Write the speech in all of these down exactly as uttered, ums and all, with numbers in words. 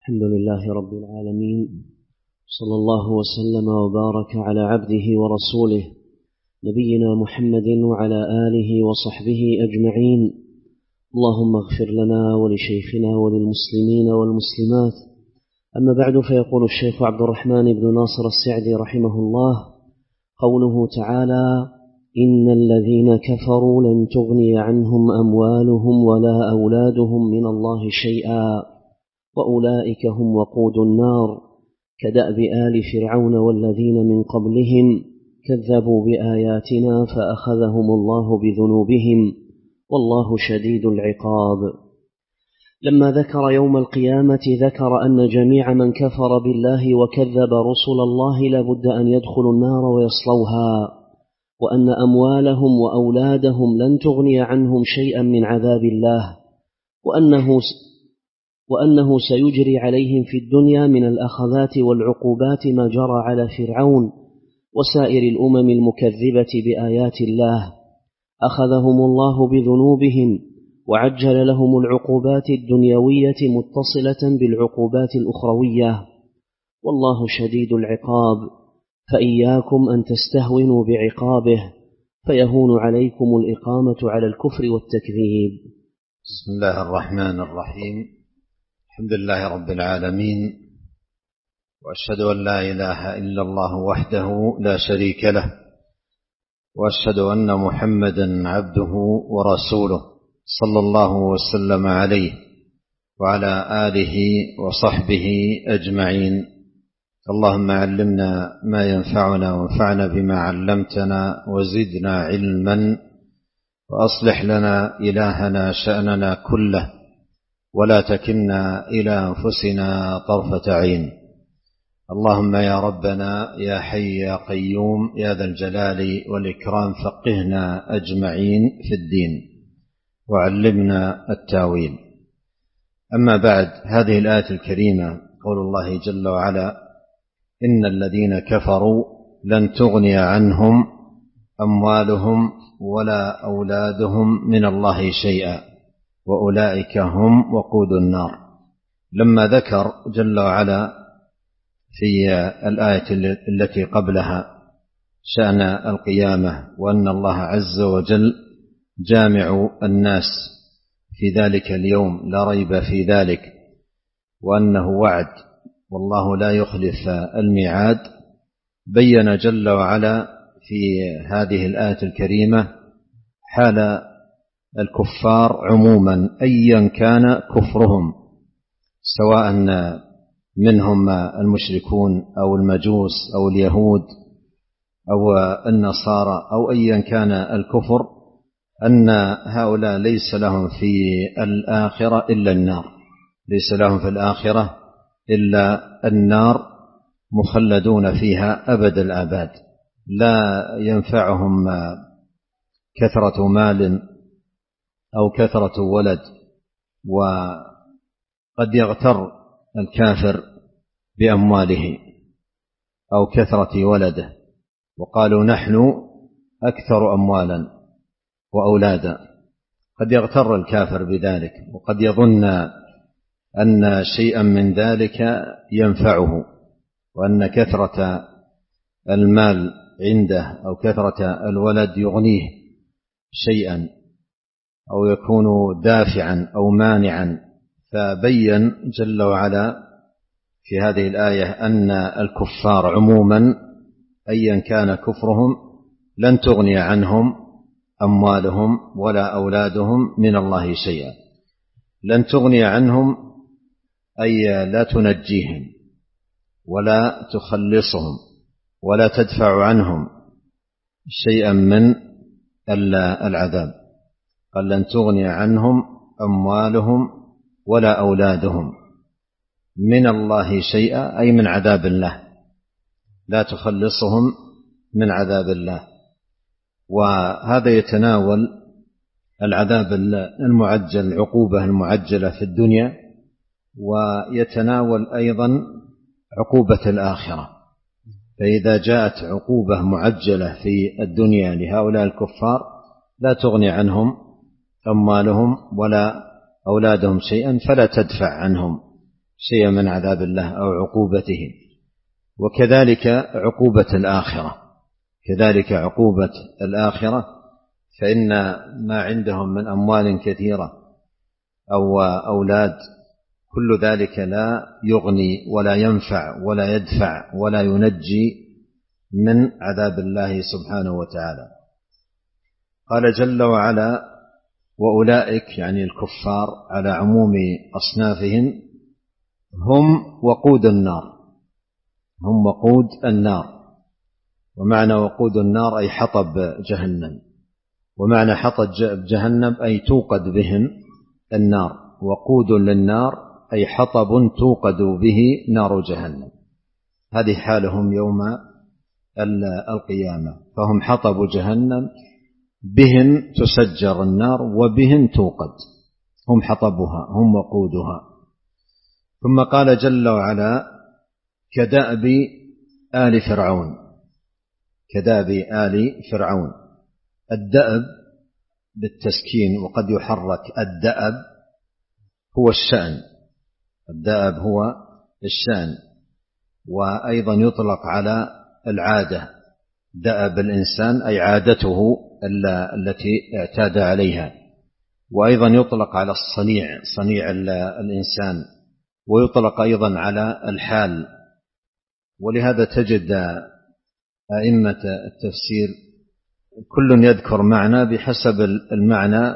الحمد لله رب العالمين، صلى الله وسلم وبارك على عبده ورسوله نبينا محمد وعلى آله وصحبه أجمعين. اللهم اغفر لنا ولشيخنا وللمسلمين والمسلمات. أما بعد، فيقول الشيخ عبد الرحمن بن ناصر السعدي رحمه الله: قوله تعالى: إن الذين كفروا لن تغني عنهم أموالهم ولا أولادهم من الله شيئا وأولئك هم وقود النار، كدأب آل فرعون والذين من قبلهم كذبوا بآياتنا فأخذهم الله بذنوبهم والله شديد العقاب. لما ذكر يوم القيامة ذكر أن جميع من كفر بالله وكذب رسل الله لابد أن يدخلوا النار ويصلوها، وأن أموالهم وأولادهم لن تغني عنهم شيئا من عذاب الله، وأنه وأنه سيجري عليهم في الدنيا من الأخذات والعقوبات ما جرى على فرعون وسائر الأمم المكذبة بآيات الله. أخذهم الله بذنوبهم وعجل لهم العقوبات الدنيوية متصلة بالعقوبات الأخروية، والله شديد العقاب، فإياكم أن تستهونوا بعقابه فيهون عليكم الإقامة على الكفر والتكذيب. بسم الله الرحمن الرحيم. الحمد لله رب العالمين، وأشهد أن لا إله إلا الله وحده لا شريك له، وأشهد أن محمدا عبده ورسوله صلى الله وسلم عليه وعلى آله وصحبه أجمعين. اللهم علمنا ما ينفعنا وانفعنا بما علمتنا وزدنا علما، وأصلح لنا إلهنا شأننا كله، ولا تكلنا إلى أنفسنا طرفة عين. اللهم يا ربنا يا حي يا قيوم يا ذا الجلال والإكرام فقهنا أجمعين في الدين وعلمنا التاويل. أما بعد، هذه الآية الكريمة قول الله جل وعلا: إن الذين كفروا لن تغني عنهم أموالهم ولا أولادهم من الله شيئا وأولئك هم وقود النار. لما ذكر جل وعلا في الآية التي قبلها شأن القيامة، وأن الله عز وجل جامع الناس في ذلك اليوم لا ريب في ذلك، وأنه وعد والله لا يخلف الميعاد، بين جل وعلا في هذه الآية الكريمة حال الكفار عموما أيا كان كفرهم، سواء منهم المشركون أو المجوس أو اليهود أو النصارى أو أيا كان الكفر، أن هؤلاء ليس لهم في الآخرة إلا النار، ليس لهم في الآخرة إلا النار، مخلدون فيها أبد الآباد. لا ينفعهم كثرة مال أو كثرة ولد. وقد يغتر الكافر بأمواله أو كثرة ولده، وقالوا نحن أكثر أموالا وأولادا. قد يغتر الكافر بذلك، وقد يظن أن شيئا من ذلك ينفعه، وأن كثرة المال عنده أو كثرة الولد يغنيه شيئا أو يكون دافعا أو مانعا. فبين جل وعلا في هذه الآية أن الكفار عموما أيا كان كفرهم لن تغني عنهم أموالهم ولا أولادهم من الله شيئا. لن تغني عنهم أي لا تنجيهم ولا تخلصهم ولا تدفع عنهم شيئا من العذاب. قال لن تغني عنهم أموالهم ولا أولادهم من الله شيئا، أي من عذاب الله، لا تخلصهم من عذاب الله. وهذا يتناول العذاب المعجل، العقوبة المعجلة في الدنيا، ويتناول أيضا عقوبة الآخرة. فإذا جاءت عقوبة معجلة في الدنيا لهؤلاء الكفار لا تغني عنهم أموالهم ولا أولادهم شيئا، فلا تدفع عنهم شيئا من عذاب الله أو عقوبته. وكذلك عقوبة الآخرة، كذلك عقوبة الآخرة، فإن ما عندهم من أموال كثيرة أو أولاد كل ذلك لا يغني ولا ينفع ولا يدفع ولا ينجي من عذاب الله سبحانه وتعالى. قال جل وعلا: وأولئك يعني الكفار على عموم أصنافهم هم وقود النار، هم وقود النار. ومعنى وقود النار أي حطب جهنم، ومعنى حطب جهنم أي توقد بهم النار. وقود للنار أي حطب توقد به نار جهنم. هذه حالهم يوم القيامة، فهم حطب جهنم بهم تسجر النار وبهم توقد، هم حطبها هم وقودها. ثم قال جل وعلا: كدأب آل فرعون، كدأب آل فرعون. الدأب بالتسكين وقد يحرك، الدأب هو الشأن، الدأب هو الشأن، وأيضا يطلق على العادة. دأب الإنسان أي عادته التي اعتاد عليها. وأيضا يطلق على الصنيع، صنيع الإنسان، ويطلق أيضا على الحال. ولهذا تجد أئمة التفسير كل يذكر معنى بحسب المعنى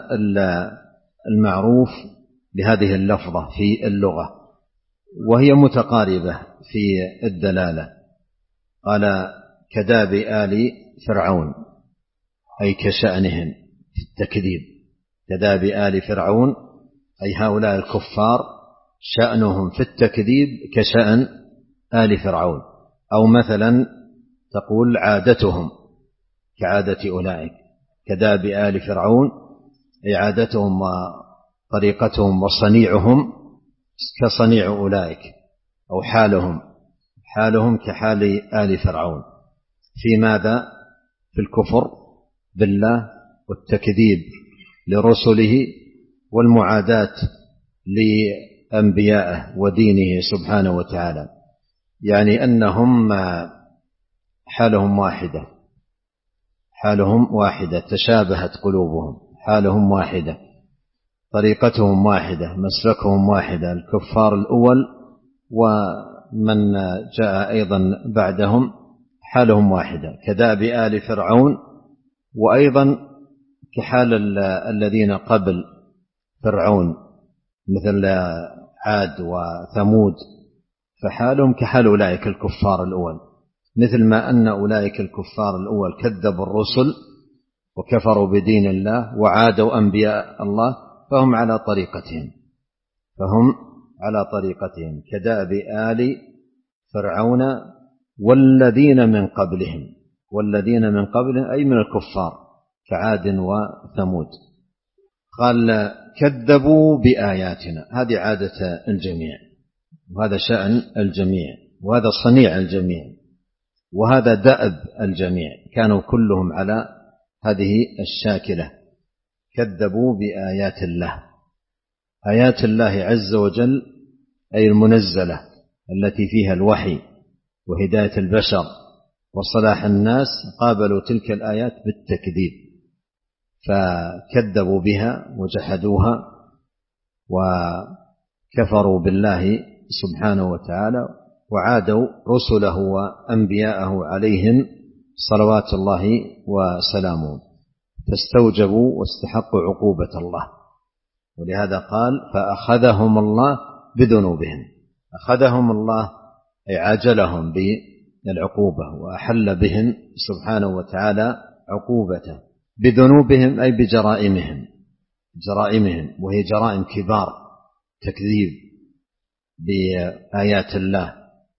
المعروف لهذه اللفظة في اللغة، وهي متقاربة في الدلالة. قال: كداب آل فرعون أي كشأنهم في التكذيب، كداب آل فرعون أي هؤلاء الكفار شأنهم في التكذيب كشأن آل فرعون. أو مثلا تقول عادتهم كعادة أولئك، كداب آل فرعون أي عادتهم وطريقتهم وصنيعهم كصنيع أولئك، أو حالهم حالهم كحال آل فرعون. في ماذا؟ في الكفر بالله والتكذيب لرسله والمعاداة لأنبيائه ودينه سبحانه وتعالى. يعني أنهم حالهم واحدة، حالهم واحدة، تشابهت قلوبهم، حالهم واحدة، طريقتهم واحدة، مسلكهم واحدة، الكفار الأول ومن جاء أيضا بعدهم حالهم واحدة، كداب آل فرعون. وأيضا كحال الذين قبل فرعون مثل عاد وثمود، فحالهم كحال أولئك الكفار الأول، مثل ما أن أولئك الكفار الأول كذبوا الرسل وكفروا بدين الله وعادوا أنبياء الله، فهم على طريقتهم، فهم على طريقتهم كدأب آل فرعون والذين من قبلهم، والذين من قبلهم أي من الكفار كعاد وثمود. قال: كذبوا بآياتنا، هذه عادة الجميع، وهذا شأن الجميع، وهذا صنيع الجميع، وهذا دأب الجميع، كانوا كلهم على هذه الشاكلة. كذبوا بآيات الله، آيات الله عز وجل أي المنزلة التي فيها الوحي وهداية البشر وصلاح الناس، قابلوا تلك الآيات بالتكذيب، فكذبوا بها وجحدوها وكفروا بالله سبحانه وتعالى وعادوا رسله وأنبياءه عليهم صلوات الله وسلامه، فاستوجبوا واستحقوا عقوبة الله. ولهذا قال: فأخذهم الله بذنوبهم، أخذهم الله أي عاجلهم بالعقوبة وأحل بهم سبحانه وتعالى عقوبته، بذنوبهم أي بجرائمهم، جرائمهم وهي جرائم كبار، تكذيب بآيات الله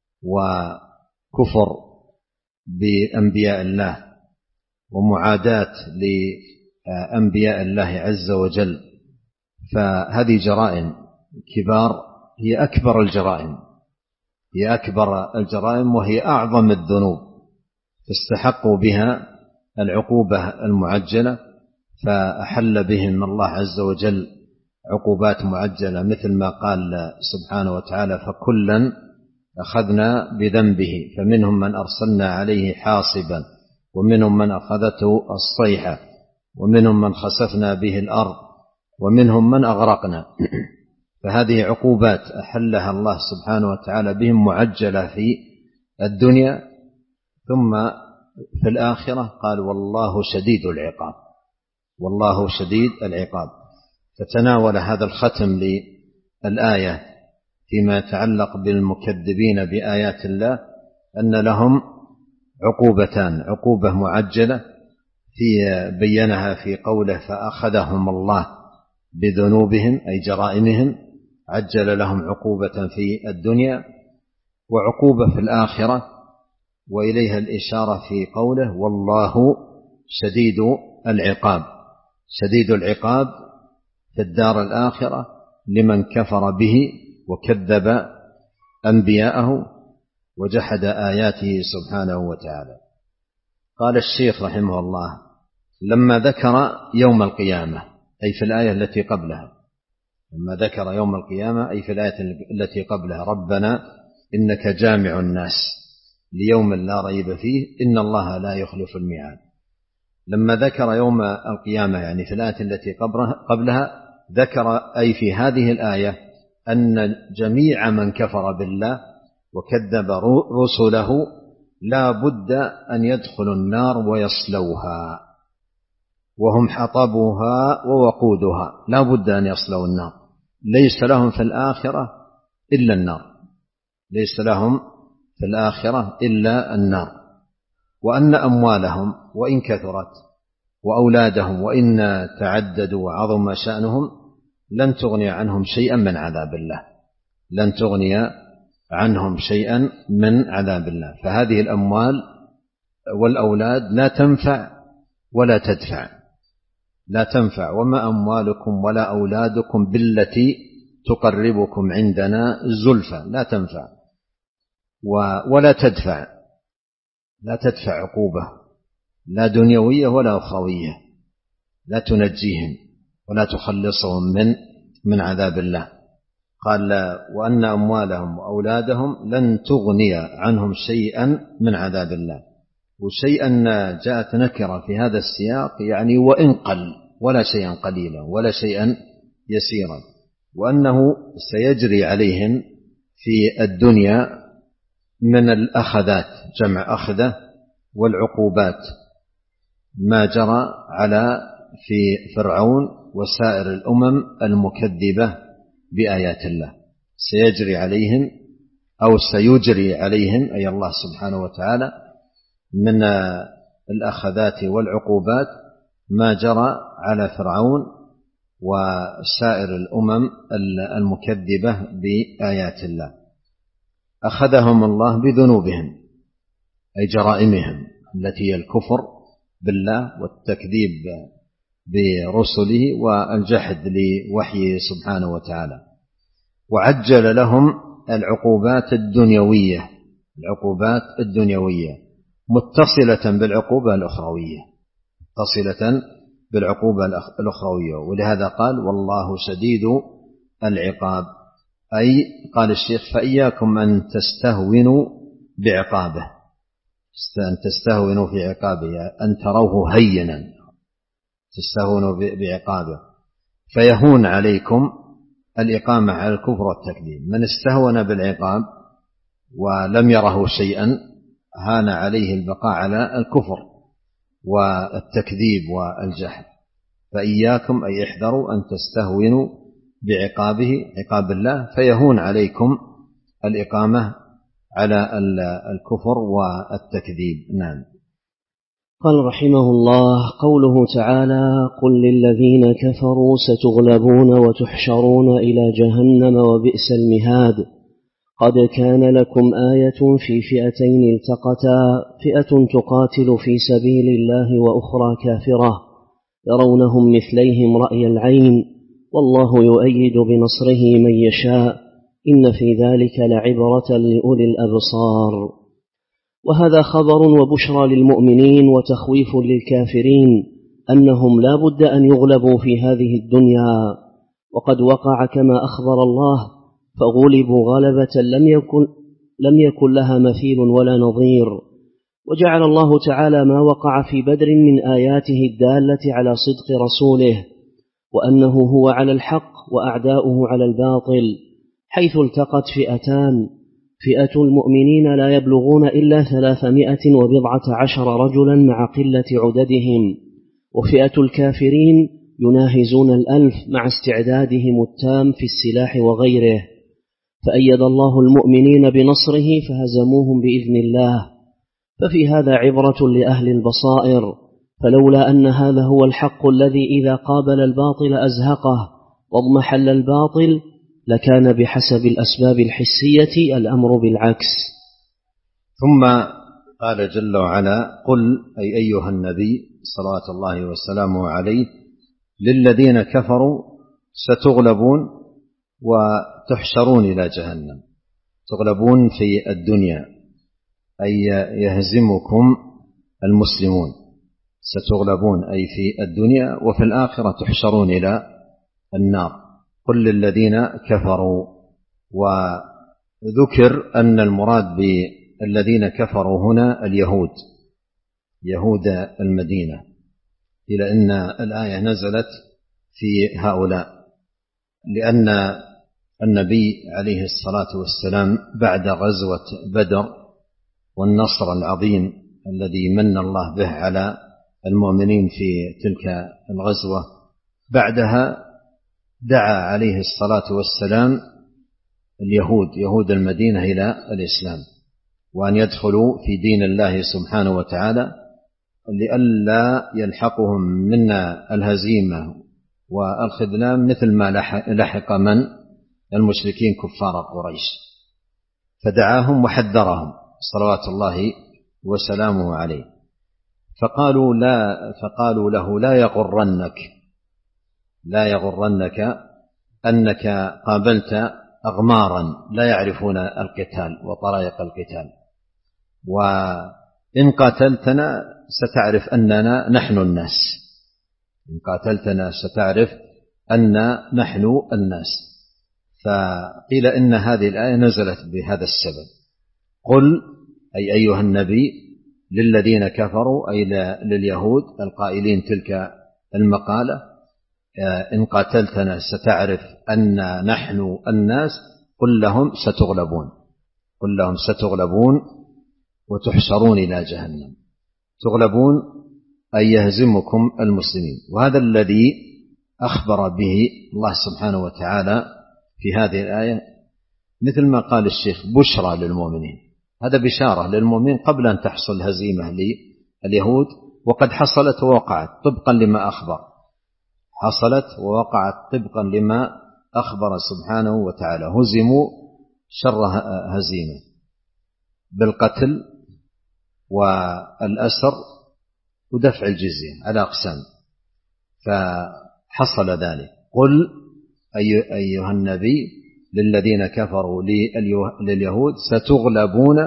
وكفر بأنبياء الله ومعاداة لأنبياء الله عز وجل. فهذه جرائم كبار، هي أكبر الجرائم، هي أكبر الجرائم وهي أعظم الذنوب، فاستحقوا بها العقوبة المعجلة، فأحل بهم الله عز وجل عقوبات معجلة، مثل ما قال سبحانه وتعالى: فكلا أخذنا بذنبه فمنهم من أرسلنا عليه حاصبا ومنهم من أخذته الصيحة ومنهم من خسفنا به الأرض ومنهم من أغرقنا. فهذه عقوبات أحلها الله سبحانه وتعالى بهم معجلة في الدنيا، ثم في الآخرة قال: والله شديد العقاب، والله شديد العقاب. فتناول هذا الختم للآية فيما يتعلق بالمكذبين بآيات الله أن لهم عقوبتان: عقوبة معجلة في بينها في قوله: فأخذهم الله بذنوبهم أي جرائمهم، عجل لهم عقوبة في الدنيا، وعقوبة في الآخرة، وإليها الإشارة في قوله: والله شديد العقاب. شديد العقاب في الدار الآخرة لمن كفر به وكذب أنبياءه وجحد آياته سبحانه وتعالى. قال الشيخ رحمه الله: لما ذكر يوم القيامة أي في الآية التي قبلها، لما ذكر يوم القيامة أي في الآية التي قبلها: ربنا إنك جامع الناس ليوم لا ريب فيه إن الله لا يخلف الميعاد. لما ذكر يوم القيامة يعني في الآية التي قبلها ذكر أي في هذه الآية أن جميع من كفر بالله وكذب رسله لا بد أن يدخلوا النار ويصلوها، وهم حطبها ووقودها، لا بد أن يصلوا النار، ليس لهم في الآخرة إلا النار، ليس لهم في الآخرة إلا النار. وأن أموالهم وإن كثرت وأولادهم وإن تعددوا وعظم شأنهم لن تغني عنهم شيئا من عذاب الله، لن تغني عنهم شيئا من عذاب الله. فهذه الأموال والأولاد لا تنفع ولا تدفع، لا تنفع. وما أموالكم ولا أولادكم بالتي تقربكم عندنا زلفى، لا تنفع ولا تدفع، لا تدفع عقوبة لا دنيوية ولا أخروية، لا تنجيهم ولا تخلصهم من من عذاب الله. قال: وأن أموالهم وأولادهم لن تغني عنهم شيئا من عذاب الله. وشيئا جاءت نكرة في هذا السياق يعني وإن قل، ولا شيئا قليلا ولا شيئا يسيرا، وأنه سيجري عليهم في الدنيا من الأخذات جمع أخذة والعقوبات ما جرى على في فرعون وسائر الأمم المكذبة بآيات الله، سيجري عليهم أو سيجري عليهم أي الله سبحانه وتعالى من الأخذات والعقوبات ما جرى على فرعون وسائر الأمم المكذبة بآيات الله. أخذهم الله بذنوبهم أي جرائمهم التي هي الكفر بالله والتكذيب برسله والجحد لوحيه سبحانه وتعالى، وعجل لهم العقوبات الدنيوية، العقوبات الدنيوية متصلة بالعقوبة الأخروية، متصلة بالعقوبة الأخروية. ولهذا قال: والله شديد العقاب، أي قال الشيخ: فإياكم أن تستهونوا بعقابه، أن تستهونوا في عقابه، أن تروه هينا، تستهونوا بعقابه، فيهون عليكم الإقامة على الكفر والتكذيب. من استهون بالعقاب ولم يره شيئا هان عليه البقاء على الكفر والتكذيب والجحد. فإياكم أي احذروا أن تستهونوا بعقابه عقاب الله فيهون عليكم الإقامة على الكفر والتكذيب. نعم. قال رحمه الله: قوله تعالى: قل للذين كفروا ستغلبون وتحشرون إلى جهنم وبئس المهاد. قد كان لكم آية في فئتين التقتا، فئة تقاتل في سبيل الله وأخرى كافرة يرونهم مثليهم رأي العين، والله يؤيد بنصره من يشاء، إن في ذلك لعبرة لأولي الأبصار. وهذا خبر وبشرى للمؤمنين وتخويف للكافرين أنهم لا بد أن يغلبوا في هذه الدنيا، وقد وقع كما أخبر الله، فغلبوا غلبة لم يكن, لم يكن لها مثيل ولا نظير. وجعل الله تعالى ما وقع في بدر من آياته الدالة على صدق رسوله، وأنه هو على الحق وأعداؤه على الباطل، حيث التقت فئتان: فئة المؤمنين لا يبلغون إلا ثلاثمائة وبضعة عشر رجلا مع قلة عددهم، وفئة الكافرين يناهزون الألف مع استعدادهم التام في السلاح وغيره، فأيد الله المؤمنين بنصره فهزموهم بإذن الله. ففي هذا عبرة لأهل البصائر، فلولا أن هذا هو الحق الذي إذا قابل الباطل أزهقه واضمحل الباطل لكان بحسب الأسباب الحسية الأمر بالعكس. ثم قال جل وعلا: قل أي أيها النبي صلوات الله وسلامه عليه للذين كفروا ستغلبون وتحشرون إلى جهنم. تغلبون في الدنيا أي يهزمكم المسلمون، ستغلبون أي في الدنيا، وفي الآخرة تحشرون إلى النار. قل للذين كفروا. وذكر أن المراد بالذين كفروا هنا اليهود، يهود المدينة، إلى أن الآية نزلت في هؤلاء، لأن النبي عليه الصلاة والسلام بعد غزوة بدر والنصر العظيم الذي من الله به على المؤمنين في تلك الغزوة، بعدها دعا عليه الصلاة والسلام اليهود يهود المدينة إلى الإسلام، وأن يدخلوا في دين الله سبحانه وتعالى لئلا يلحقهم منا الهزيمة والخذلان مثل ما لحق من المشركين كفار قريش. فدعاهم وحذرهم صلوات الله وسلامه عليه، فقالوا لا فقالوا له: لا يغرنك لا يغرنك أنك قابلت أغمارا لا يعرفون القتال وطرائق القتال، وإن قاتلتنا ستعرف أننا نحن الناس إن قاتلتنا ستعرف أن نحن الناس. فقيل إن هذه الآية نزلت بهذا السبب: قل أي أيها النبي للذين كفروا، أي لليهود القائلين تلك المقالة: إن قاتلتنا ستعرف أن نحن الناس. قل لهم ستغلبون قل لهم ستغلبون وتحشرون إلى جهنم. تغلبون أي يهزمكم المسلمين. وهذا الذي أخبر به الله سبحانه وتعالى في هذه الآية، مثل ما قال الشيخ: بشرى للمؤمنين. هذا بشارة للمؤمنين قبل أن تحصل هزيمة لليهود، وقد حصلت ووقعت طبقا لما أخبر حصلت ووقعت طبقا لما أخبر سبحانه وتعالى. هزموا شر هزيمة بالقتل والأسر ودفع الجزية على أقسام، فحصل ذلك. قل أي أيها النبي للذين كفروا لليهود ستغلبون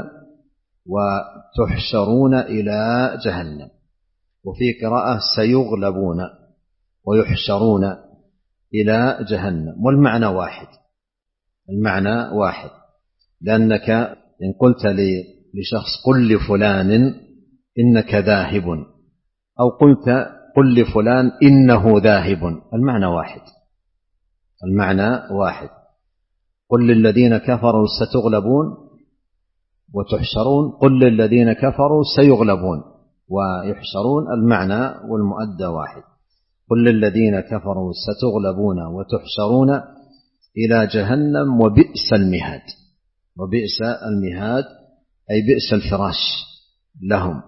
وتحشرون إلى جهنم. وفي قراءة سيغلبون ويحشرون إلى جهنم، والمعنى واحد المعنى واحد لأنك إن قلت لشخص: قل لفلان إنك ذاهب، أو قلت: قل لفلان إنه ذاهب، المعنى واحد المعنى واحد قل للذين كفروا ستغلبون وتحشرون، قل للذين كفروا سيغلبون ويحشرون، المعنى والمؤدى واحد. قل للذين كفروا ستغلبون وتحشرون إلى جهنم وبئس المهاد. وبئس المهاد أي بئس الفراش لهم.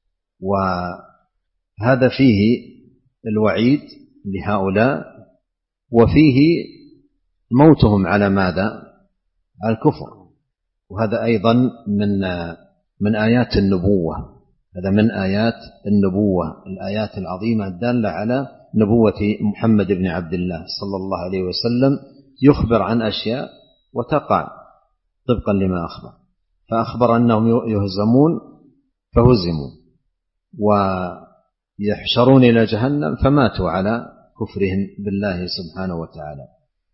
وهذا فيه الوعيد لهؤلاء، وفيه موتهم على ماذا؟ على الكفر. وهذا أيضا من من آيات النبوة هذا من آيات النبوة الآيات العظيمة الدالة على نبوة محمد بن عبد الله صلى الله عليه وسلم، يخبر عن أشياء وتقع طبقا لما أخبر. فأخبر أنهم يهزمون فهزموا، ويحشرون إلى جهنم فماتوا على كفرهم بالله سبحانه وتعالى.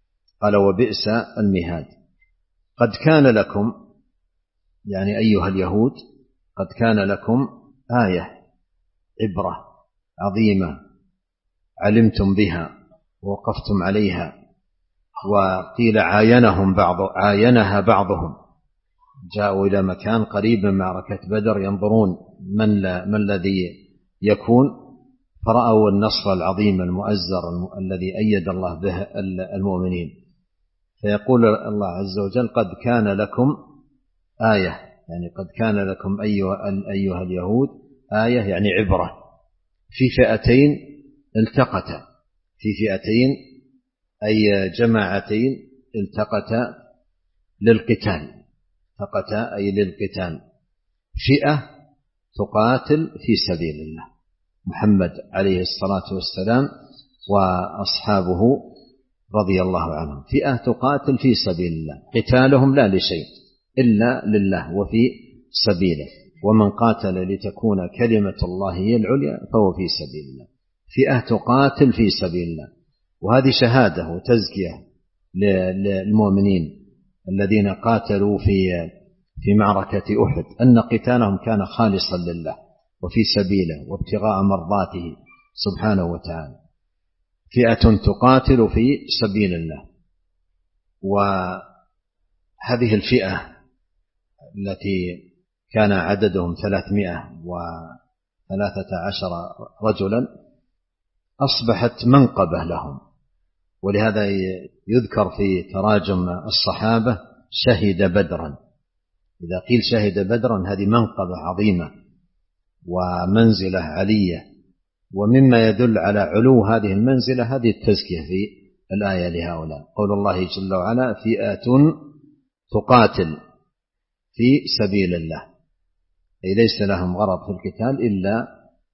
قال وبئس المهاد. قد كان لكم يعني أيها اليهود قد كان لكم آية عبرة عظيمة علمتم بها ووقفتم عليها. وقيل عاينهم بعض عاينها بعضهم، جاءوا إلى مكان قريب من معركة بدر ينظرون من, من الذي يكون، فرأوا النصر العظيم المؤزر الذي أيد الله به المؤمنين. فيقول الله عز وجل قد كان لكم آية، يعني قد كان لكم أيها, أيها اليهود آية يعني عبرة في فئتين التقتا، في فئتين أي جماعتين التقتا للقتال، التقتا أي للقتال، فئة تقاتل في سبيل الله، محمد عليه الصلاة والسلام وأصحابه رضي الله عنهم، فئة تقاتل في سبيل الله، قتالهم لا لشيء إلا لله وفي سبيله، ومن قاتل لتكون كلمة الله هي العليا فهو في سبيل الله. فئة تقاتل في سبيل الله، وهذه شهادة وتزكية للمؤمنين الذين قاتلوا في في معركة أحد، أن قتالهم كان خالصا لله وفي سبيله وابتغاء مرضاته سبحانه وتعالى. فئة تقاتل في سبيل الله. وهذه الفئة التي كان عددهم ثلاثمائة وثلاثة عشر رجلا أصبحت منقبة لهم، ولهذا يذكر في تراجم الصحابة شهد بدرا. إذا قيل شهد بدرا هذه منقبة عظيمة ومنزلة علية، ومما يدل على علو هذه المنزلة هذه التزكية في الآية لهؤلاء، قول الله جل وعلا فئة تقاتل في سبيل الله، أي ليس لهم غرض في القتال إلا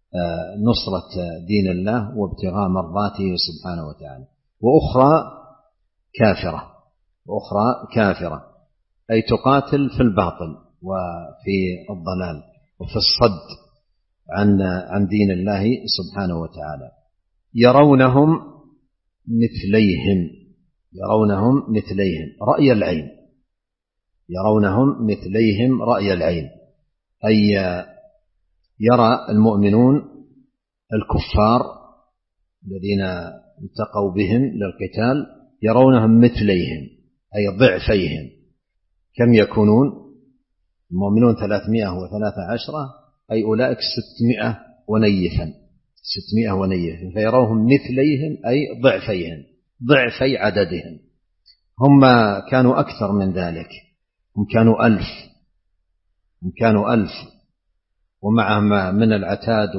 نصرة دين الله وابتغاء مرضاته سبحانه وتعالى. وأخرى كافرة، وأخرى كافرة أي تقاتل في الباطل وفي الضلال وفي الصد عن عن دين الله سبحانه وتعالى. يرونهم مثليهم، يرونهم مثليهم رأي العين، يرونهم مثليهم رأي العين، أي يرى المؤمنون الكفار الذين التقوا بهم للقتال يرونهم مثليهم أي ضعفيهم. كم يكونون المؤمنون؟ ثلاثمائة وثلاثة عشر، أي أولئك ستمائة ونيفا، ستمائة ونيفا، فيروهم مثليهم أي ضعفيهم، ضعفي عددهم. هم كانوا أكثر من ذلك، هم كانوا ألف، هم كانوا ألف ومعهم من العتاد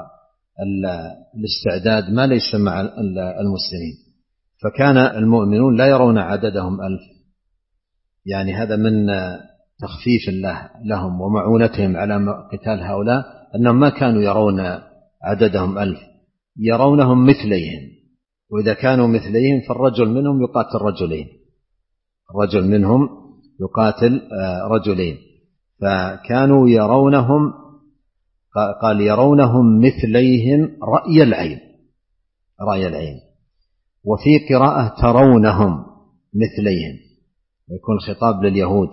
والاستعداد ما ليس مع المسلمين، فكان المؤمنون لا يرون عددهم ألف، يعني هذا من تخفيف الله لهم ومعونتهم على قتال هؤلاء، أنهم ما كانوا يرون عددهم ألف، يرونهم مثليهم. وإذا كانوا مثليهم فالرجل منهم يقاتل رجلين، الرجل منهم يقاتل رجلين، فكانوا يرونهم، قال يرونهم مثليهم رأي العين، رأي العين. وفي قراءة ترونهم مثليهم، يكون خطاب لليهود،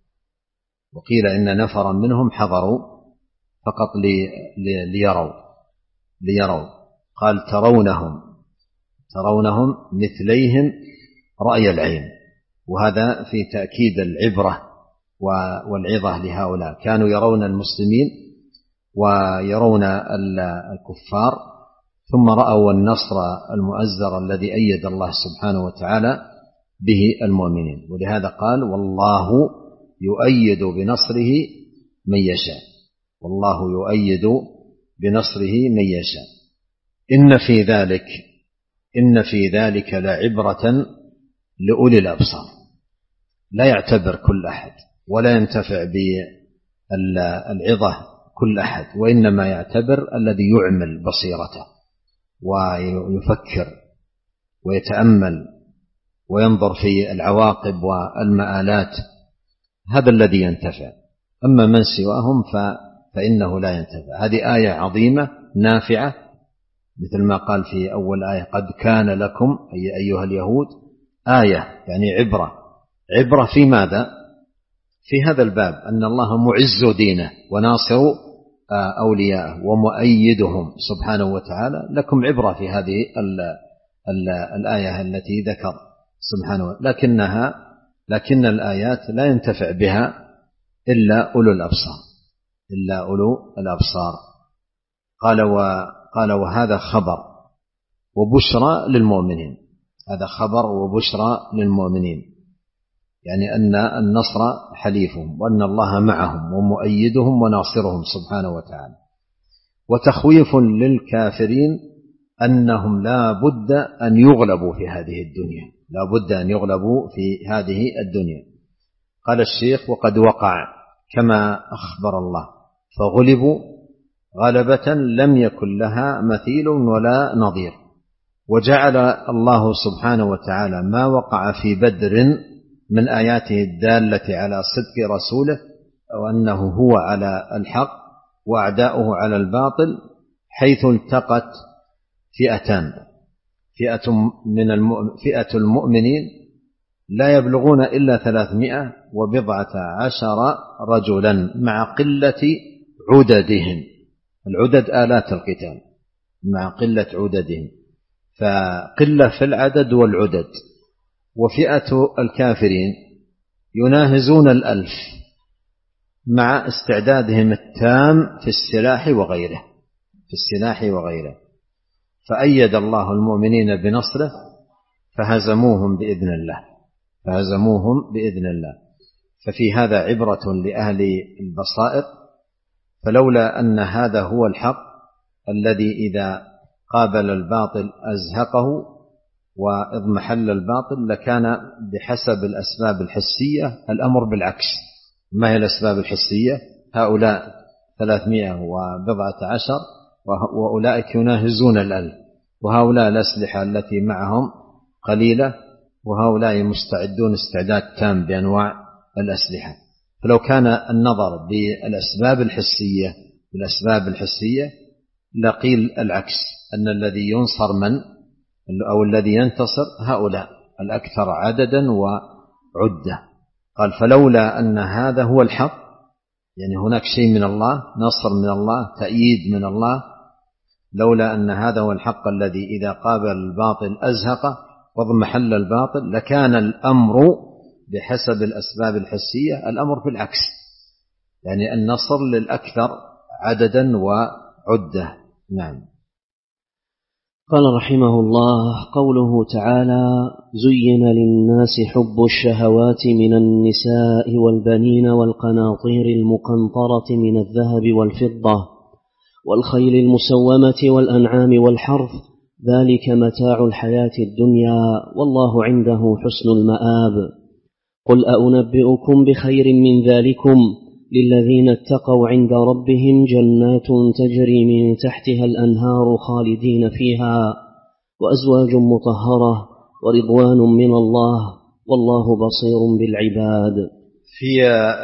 وقيل إن نفرا منهم حضروا فقط ليروا ليروا قال ترونهم، ترونهم مثليهم رأي العين. وهذا في تأكيد العبرة والعظة لهؤلاء، كانوا يرون المسلمين ويرون الكفار، ثم رأوا النصر المؤزر الذي أيد الله سبحانه وتعالى به المؤمنين. ولهذا قال والله يؤيد بنصره من يشاء، والله يؤيد بنصره من يشاء. إن في ذلك إن في ذلك لعبرة لأولي الأبصار. لا يعتبر كل أحد ولا ينتفع بالعظة كل أحد، وإنما يعتبر الذي يعمل بصيرته ويفكر ويتأمل وينظر في العواقب والمآلات، هذا الذي ينتفع. أما من سواهم فإنه لا ينتفع. هذه آية عظيمة نافعة، مثل ما قال في أول آية قد كان لكم أي أيها اليهود آية يعني عبرة. عبرة في ماذا؟ في هذا الباب أن الله معز دينه وناصر أولياءه ومؤيدهم سبحانه وتعالى. لكم عبرة في هذه ال ال الآية التي ذكر سبحانه، لكنها لكن الآيات لا ينتفع بها إلا أولو الأبصار إلا أولو الأبصار. قال وقال وهذا خبر وبشرى للمؤمنين. هذا خبر وبشرى للمؤمنين، يعني أن النصر حليفهم وأن الله معهم ومؤيدهم وناصرهم سبحانه وتعالى. وتخويف للكافرين أنهم لا بد أن يغلبوا في هذه الدنيا، لا بد أن يغلبوا في هذه الدنيا. قال الشيخ وقد وقع كما أخبر الله، فغلبوا غلبة لم يكن لها مثيل ولا نظير. وجعل الله سبحانه وتعالى ما وقع في بدر من آياته الدالة على صدق رسوله وأنه هو على الحق وأعداؤه على الباطل، حيث التقت فئتان، فئة من الم... فئة المؤمنين لا يبلغون إلا ثلاثمائة وبضعة عشر رجلا مع قلة عددهم. العدد آلات القتال مع قلة عددهم، فقلة في العدد والعدد. وفئة الكافرين يناهزون الألف مع استعدادهم التام في السلاح وغيره في السلاح وغيره فأيد الله المؤمنين بنصره فهزموهم بإذن الله فهزموهم بإذن الله. ففي هذا عبرة لأهل البصائر. فلولا أن هذا هو الحق الذي إذا قابل الباطل أزهقه وإضمحل الباطل، لكان بحسب الأسباب الحسية الأمر بالعكس. ما هي الأسباب الحسية؟ هؤلاء ثلاثمائة وبضعة عشر وأولئك يناهزون الألف، وهؤلاء الأسلحة التي معهم قليلة، وهؤلاء مستعدون استعداد تام بأنواع الأسلحة. فلو كان النظر بالأسباب الحسية بالأسباب الحسية لقيل العكس، أن الذي ينصر من أو الذي ينتصر هؤلاء الأكثر عددا وعدة. قال فلولا أن هذا هو الحق، يعني هناك شيء من الله، نصر من الله، تأييد من الله. لولا أن هذا هو الحق الذي إذا قابل الباطل أزهقه واضمحل الباطل، لكان الأمر بحسب الأسباب الحسية الأمر بالعكس، يعني النصر للأكثر عددا وعدة. نعم. قال رحمه الله: قوله تعالى: زين للناس حب الشهوات من النساء والبنين والقناطير المقنطرة من الذهب والفضة والخيل المسومة والأنعام والحرث، ذلك متاع الحياة الدنيا والله عنده حسن المآب. قل أنبئكم بخير من ذلكم للذين اتقوا عند ربهم جنات تجري من تحتها الأنهار خالدين فيها وأزواج مطهرة ورضوان من الله والله بصير بالعباد. في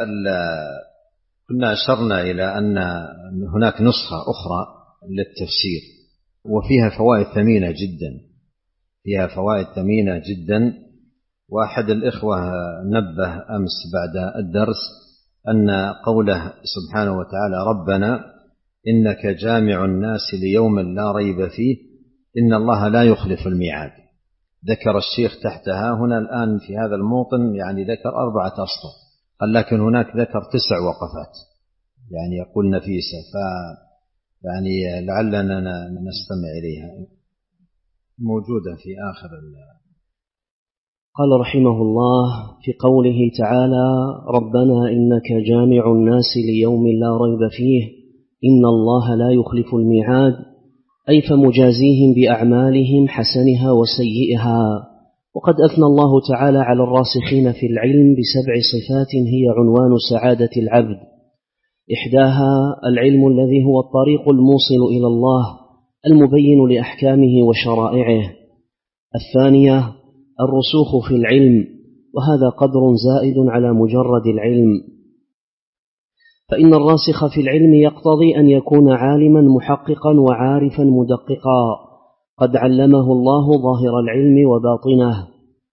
كنا أشرنا إلى أن هناك نسخة أخرى للتفسير وفيها فوائد ثمينة جدا فيها فوائد ثمينة جدا وأحد الإخوة نبه أمس بعد الدرس أن قوله سبحانه وتعالى: ربنا إنك جامع الناس ليوم لا ريب فيه إن الله لا يخلف الميعاد. ذكر الشيخ تحتها هنا الآن في هذا الموطن يعني ذكر أربعة أسطر، قال لكن هناك ذكر تسع وقفات يعني يقول نفيسة، ف يعني لعلنا نستمع إليها، موجودة في آخر ال... قال رحمه الله في قوله تعالى: ربنا إنك جامع الناس ليوم لا ريب فيه إن الله لا يخلف الميعاد، أي فمجازيهم بأعمالهم حسنها وسيئها. وقد أثنى الله تعالى على الراسخين في العلم بسبع صفات هي عنوان سعادة العبد. إحداها العلم الذي هو الطريق الموصل إلى الله المبين لأحكامه وشرائعه. الثانية الرسوخ في العلم، وهذا قدر زائد على مجرد العلم، فإن الراسخ في العلم يقتضي أن يكون عالما محققا وعارفا مدققا قد علمه الله ظاهر العلم وباطنه.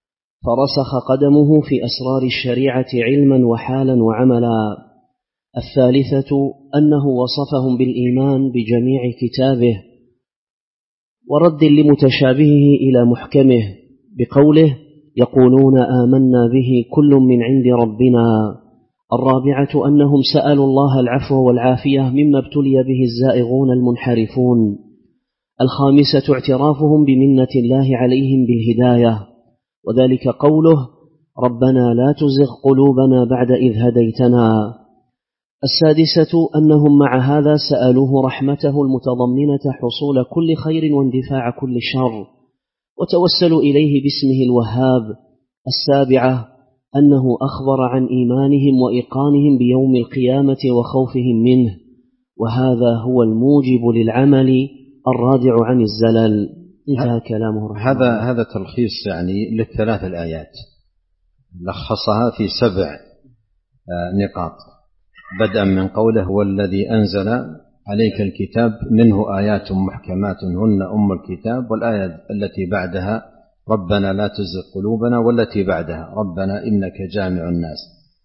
فرسخ قدمه في أسرار الشريعة علما وحالا وعملا. الثالثة أنه وصفهم بالإيمان بجميع كتابه ورد لمتشابهه إلى محكمه بقوله يقولون آمنا به كل من عند ربنا. الرابعة أنهم سألوا الله العفو والعافية مما ابتلي به الزائغون المنحرفون. الخامسة اعترافهم بمنة الله عليهم بالهداية، وذلك قوله ربنا لا تزغ قلوبنا بعد إذ هديتنا. السادسة أنهم مع هذا سألوه رحمته المتضمنة حصول كل خير واندفاع كل شر، وتوسلوا إليه باسمه الوهاب. السابعة أنه أخبر عن إيمانهم وإيقانهم بيوم القيامة وخوفهم منه، وهذا هو الموجب للعمل الرادع عن الزلل. انتهى كلامه. هذا هذا تلخيص يعني للثلاث الآيات، لخصها في سبع نقاط، بدءا من قوله هو الذي أنزل عليك الكتاب منه آيات محكمات هن أم الكتاب، والآية التي بعدها ربنا لا تزغ قلوبنا، والتي بعدها ربنا إنك جامع الناس.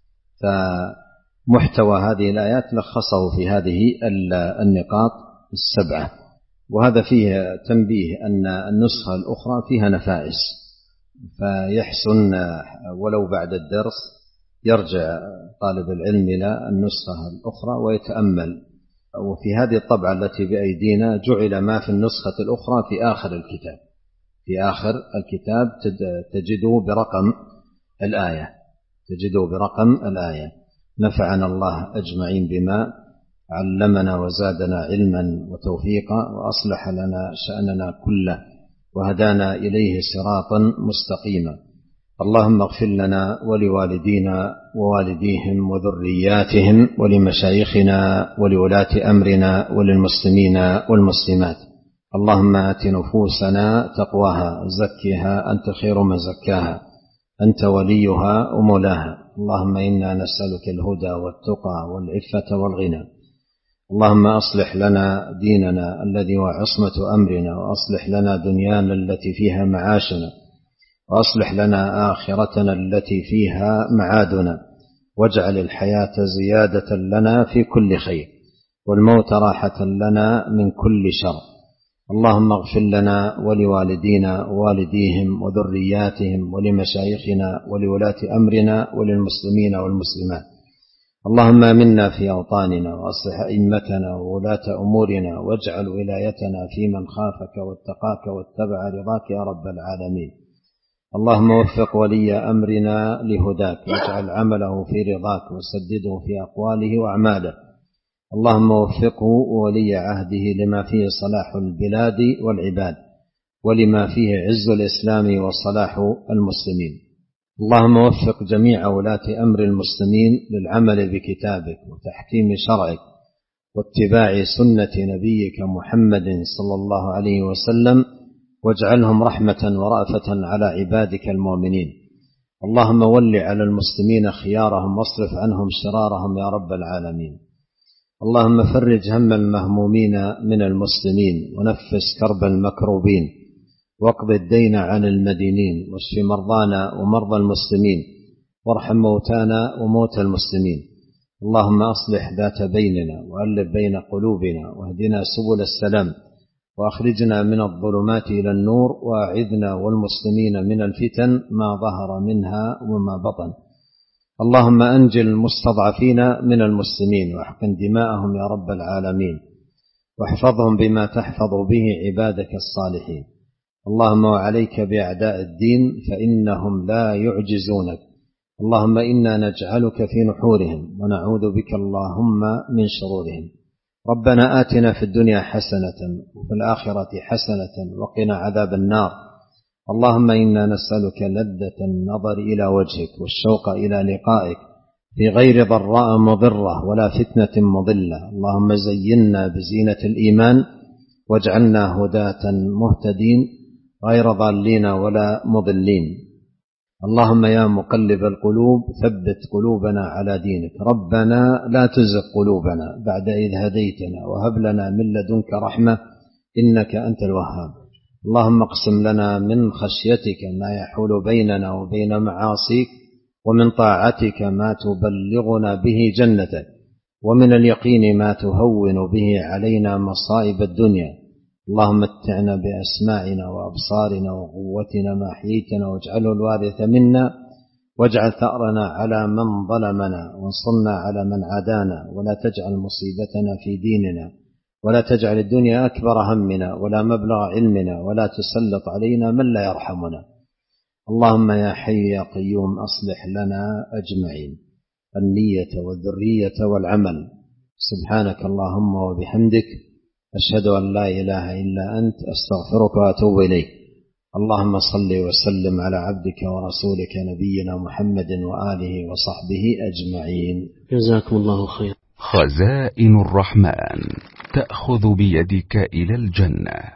فمحتوى هذه الآيات لخصه في هذه النقاط السبعة. وهذا فيه تنبيه أن النسخة الأخرى فيها نفائس، فيحسن ولو بعد الدرس يرجع طالب العلم إلى النسخة الأخرى ويتأمل. وفي هذه الطبعة التي بأيدينا جعل ما في النسخة الأخرى في آخر الكتاب، في آخر الكتاب تجده برقم الآية، تجده برقم الآية. نفعنا الله أجمعين بما علمنا وزادنا علما وتوفيقا، وأصلح لنا شأننا كله، وهدانا إليه صراطا مستقيما. اللهم اغفر لنا ولوالدينا ووالديهم وذرياتهم ولمشايخنا ولولاة أمرنا وللمسلمين والمسلمات. اللهم آت نفوسنا تقواها زكها أنت خير من زكاها أنت وليها ومولاها. اللهم إنا نسألك الهدى والتقى والعفة والغنى. اللهم أصلح لنا ديننا الذي هو عصمة أمرنا، وأصلح لنا دنيانا التي فيها معاشنا، وأصلح لنا آخرتنا التي فيها معادنا، واجعل الحياة زيادة لنا في كل خير، والموت راحة لنا من كل شر. اللهم اغفر لنا ولوالدينا ووالديهم وذرياتهم ولمشايخنا ولولاة أمرنا وللمسلمين والمسلمات. اللهم آمنا في أوطاننا، وأصلح أئمتنا وولاة أمورنا، واجعل ولايتنا في من خافك واتقاك واتبع رضاك يا رب العالمين. اللهم وفق ولي أمرنا لهداك، واجعل عمله في رضاك، وسدده في أقواله وأعماله. اللهم وفقه وولي عهده لما فيه صلاح البلاد والعباد، ولما فيه عز الإسلام وصلاح المسلمين. اللهم وفق جميع ولاة أمر المسلمين للعمل بكتابك وتحكيم شرعك واتباع سنة نبيك محمد صلى الله عليه وسلم، واجعلهم رحمة ورأفة على عبادك المؤمنين. اللهم ول على المسلمين خيارهم، واصرف عنهم شرارهم يا رب العالمين. اللهم فرج هم المهمومين من المسلمين، ونفس كرب المكروبين، واقض الدين عن المدينين، واشف مرضانا ومرضى المسلمين، وارحم موتانا وموتى المسلمين. اللهم أصلح ذات بيننا، وألف بين قلوبنا، واهدنا سبل السلام، وأخرجنا من الظلمات إلى النور، وأعذنا والمسلمين من الفتن ما ظهر منها وما بطن. اللهم أنجل المستضعفين من المسلمين، واحقن دماءهم يا رب العالمين، واحفظهم بما تحفظ به عبادك الصالحين. اللهم وعليك بأعداء الدين فإنهم لا يعجزونك. اللهم إنا نجعلك في نحورهم، ونعوذ بك اللهم من شرورهم. ربنا آتنا في الدنيا حسنة وفي الآخرة حسنة وقنا عذاب النار. اللهم إنا نسألك لذة النظر إلى وجهك، والشوق إلى لقائك، في غير ضراء مضرة ولا فتنة مضلة. اللهم زينا بزينة الإيمان، واجعلنا هداة مهتدين غير ضالين ولا مضلين. اللهم يا مقلب القلوب ثبت قلوبنا على دينك. ربنا لا تزغ قلوبنا بعد إذ هديتنا، وهب لنا من لدنك رحمة إنك أنت الوهاب. اللهم اقسم لنا من خشيتك ما يحول بيننا وبين معاصيك، ومن طاعتك ما تبلغنا به جنتك، ومن اليقين ما تهون به علينا مصائب الدنيا. اللهم متعنا بأسماعنا وأبصارنا وقوتنا ما أحييتنا، واجعله الوارث منا، واجعل ثأرنا على من ظلمنا، وانصرنا على من عادانا، ولا تجعل مصيبتنا في ديننا، ولا تجعل الدنيا أكبر همنا ولا مبلغ علمنا، ولا تسلط علينا من لا يرحمنا. اللهم يا حي يا قيوم أصلح لنا أجمعين النية والذرية والعمل. سبحانك اللهم وبحمدك، أشهد أن لا إله إلا أنت، أستغفرك وأتوب إليك. اللهم صل وسلم على عبدك ورسولك نبينا محمد وآله وصحبه أجمعين. جزاكم الله خير. خزائن الرحمن تأخذ بيدك إلى الجنة.